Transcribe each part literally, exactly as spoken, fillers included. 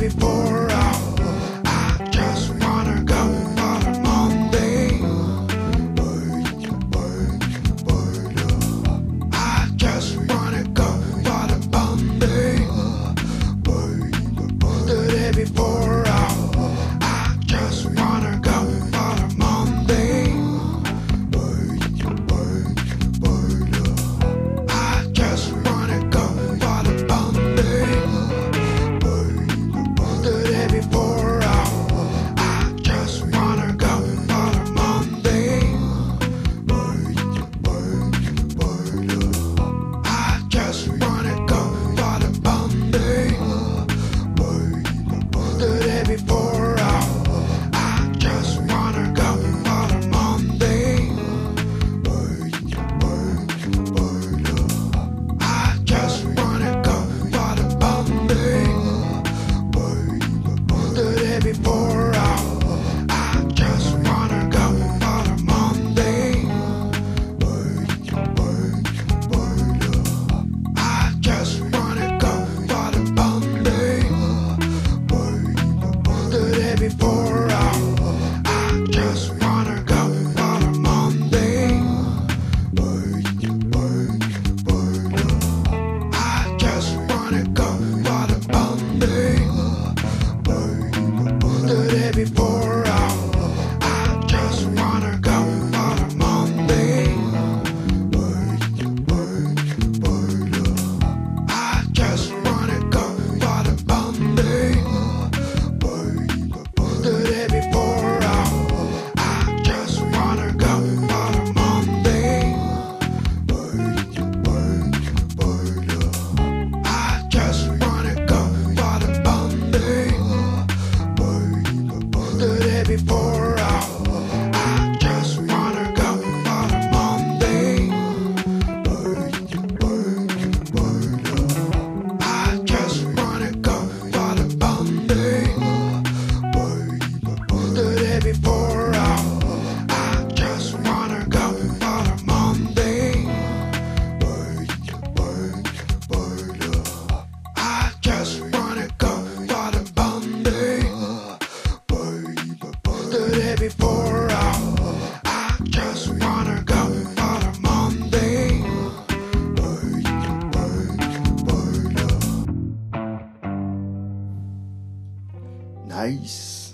Nice.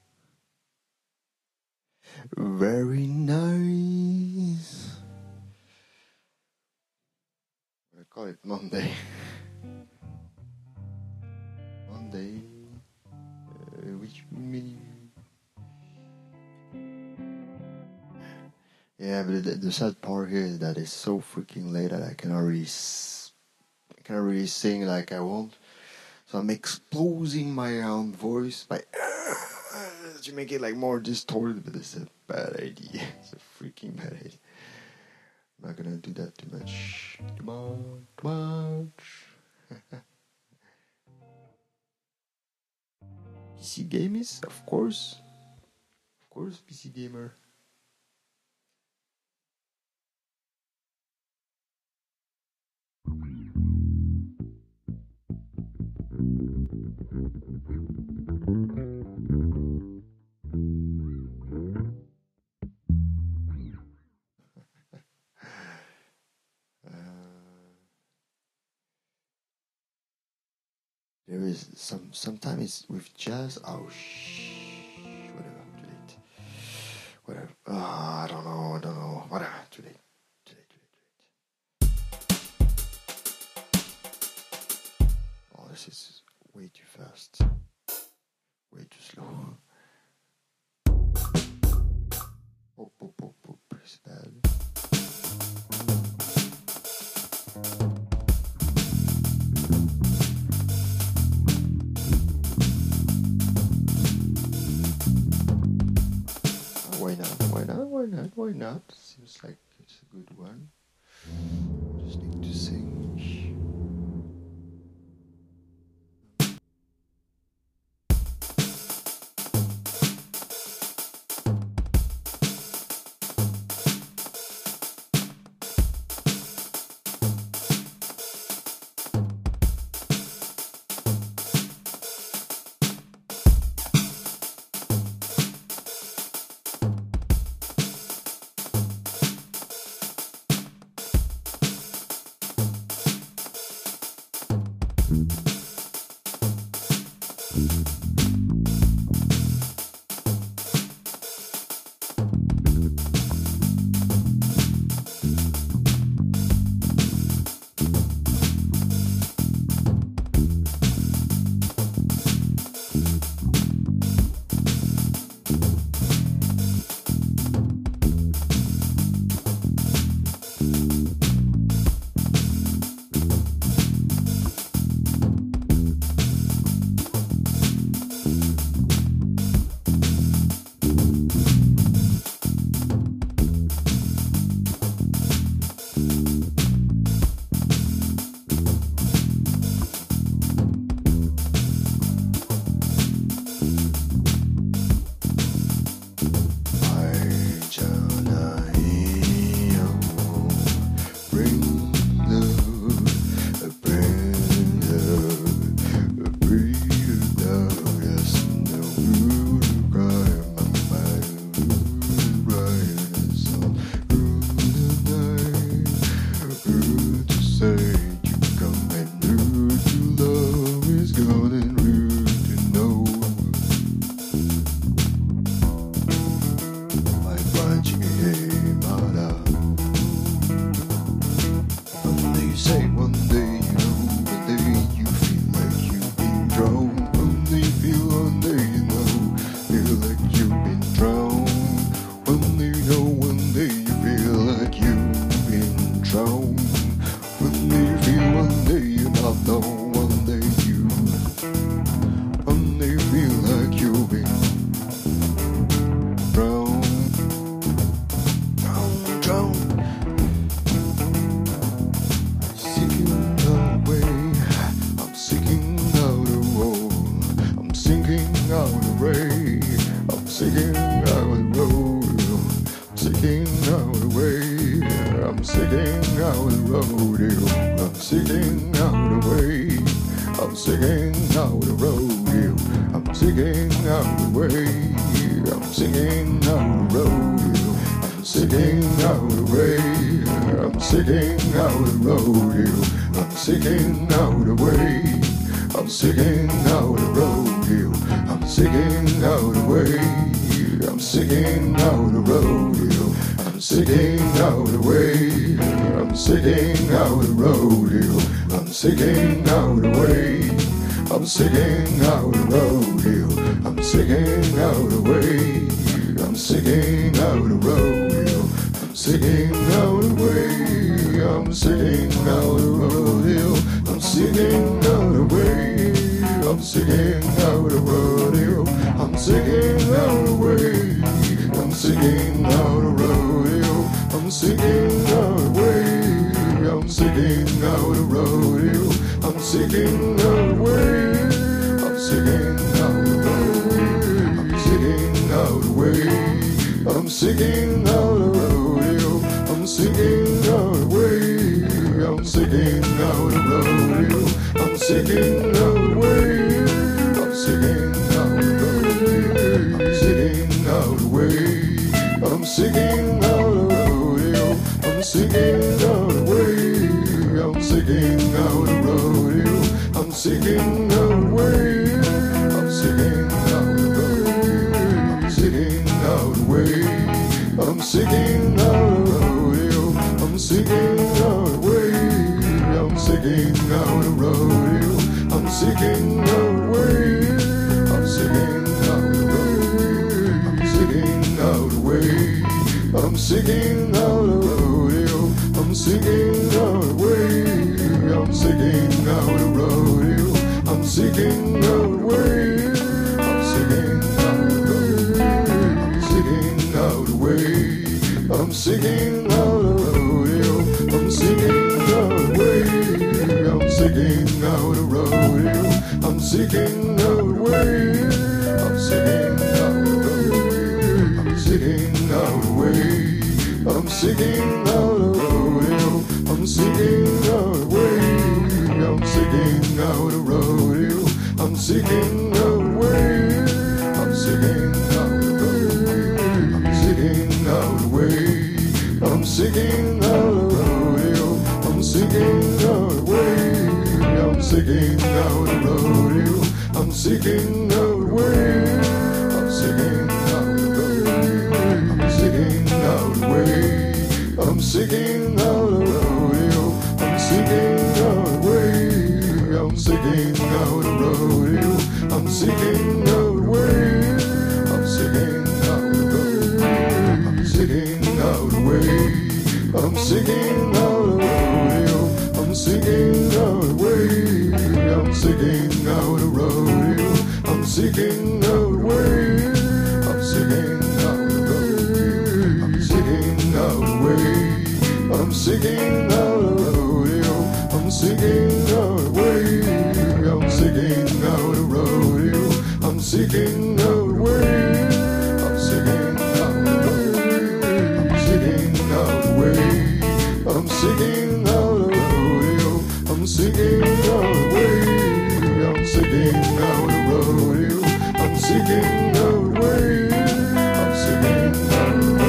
Very nice. I call it Monday. Monday. Uh, which mini? Yeah, but the, the sad part here is that it's so freaking late that I cannot really, s- I cannot really sing like I want. So I'm exposing my own voice by to make it like more distorted, but it's a bad idea. It's a freaking bad idea. I'm not gonna do that too much. Too much, too much. P C gamers, of course. Of course, P C gamer. There is some sometimes with jazz. Oh shh, whatever. Too late. Whatever. Uh, I don't know. I don't know. Whatever. Too late. Too late. Too late. Too late. Oh, this is way too fast. Way too slow. Oh, oh, oh, oh, it's bad. Why not? Why not? Why not? Why not? Seems like it's a good one. Just need to sing. seeking out a way. I'm seeking out a way. I'm seeking out a way. I'm seeking out a rodeo. I'm seeking out a way. I'm seeking out a rodeo. I'm seeking out a way. I'm seeking out a way. I'm seeking out a way. I'm seeking out a rodeo. I'm seeking out a way. I'm seeking out a rodeo. I'm seeking out a way. I'm seeking out a rodeo. I'm seeking out a way. I'm seeking out a rodeo. I'm seeking out a way. I'm seeking out a rodeo. I'm seeking out a way. I'm seeking out a rodeo. I'm seeking out a way. I'm seeking out a rodeo. I'm seeking out a way. I'm seeking out a rodeo. I'm seeking out a way. I'm seeking out a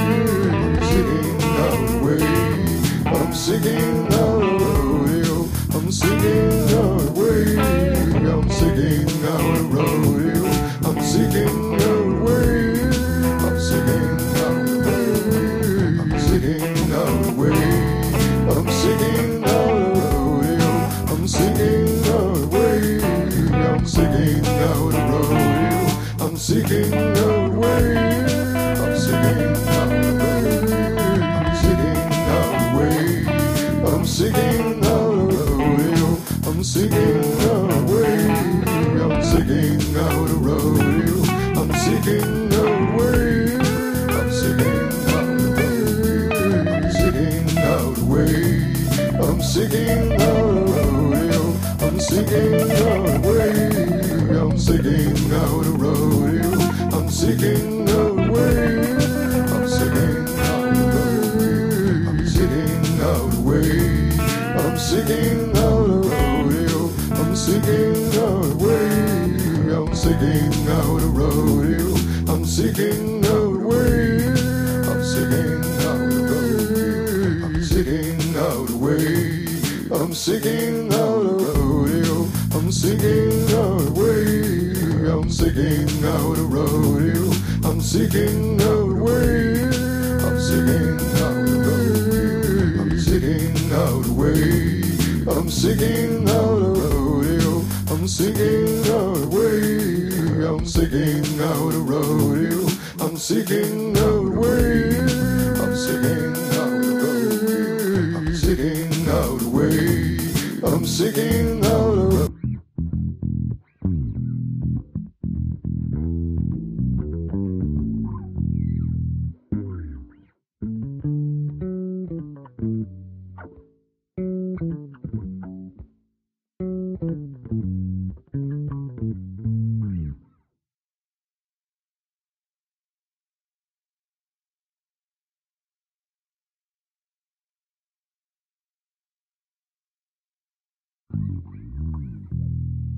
way. I'm seeking out a rodeo. I'm seeking out a way. I'm seeking out a rodeo. I'm seeking out a way. I'm seeking out a way. I'm seeking out a way. I'm seeking out a rodeo. I'm seeking out a way. I'm seeking out a rodeo. I'm seeking out a way. I'm seeking out a way. I'm seeking out a way. I'm seeking out a rodeo. I'm seeking out a way. I'm seeking out a rodeo. I'm seeking out a way. I'm seeking out a way. I'm seeking out a way. I'm seeking out a rodeo. I'm seeking out a way. I'm seeking out a rodeo. I'm seeking out a way. I'm seeking out a way. I'm seeking out a way. I'm seeking out a rodeo. I'm seeking out a way. I'm seeking out a rodeo. I'm seeking out a way. I'm seeking out a rodeo. I'm seeking out a way. I'm seeking out a rodeo. I'm seeking out a way. I'm seeking out a rodeo. I'm seeking out a way. I'm seeking out a rodeo. I'm seeking out a way. I'm seeking out a rodeo. I'm seeking out a way. I'm seeking out a rodeo. I'm seeking out a way. I'm seeking out a rodeo. I'm seeking out a way. I'm seeking out a rodeo.